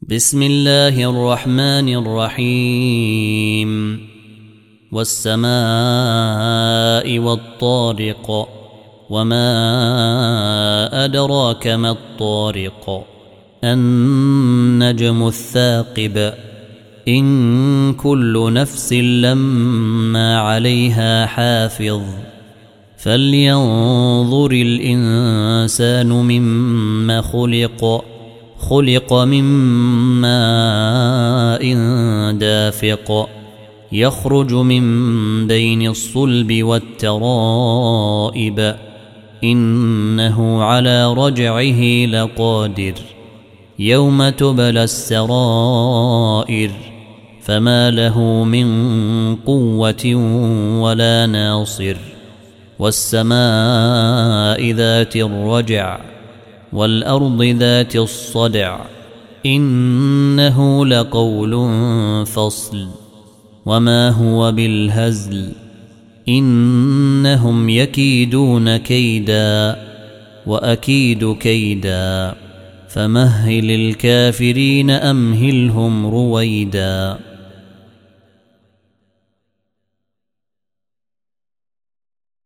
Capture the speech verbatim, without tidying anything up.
بسم الله الرحمن الرحيم والسماء والطارق وما أدراك ما الطارق النجم الثاقب إن كل نفس لما عليها حافظ فلينظر الإنسان مما خلق خلق من ماء دافق يخرج من بين الصلب والترائب إنه على رجعه لقادر يوم تبلى السرائر فما له من قوة ولا ناصر والسماء ذات الرجع والأرض ذات الصدع إنه لقول فصل وما هو بالهزل إنهم يكيدون كيدا وأكيد كيدا فمهل الكافرين أمهلهم رويدا.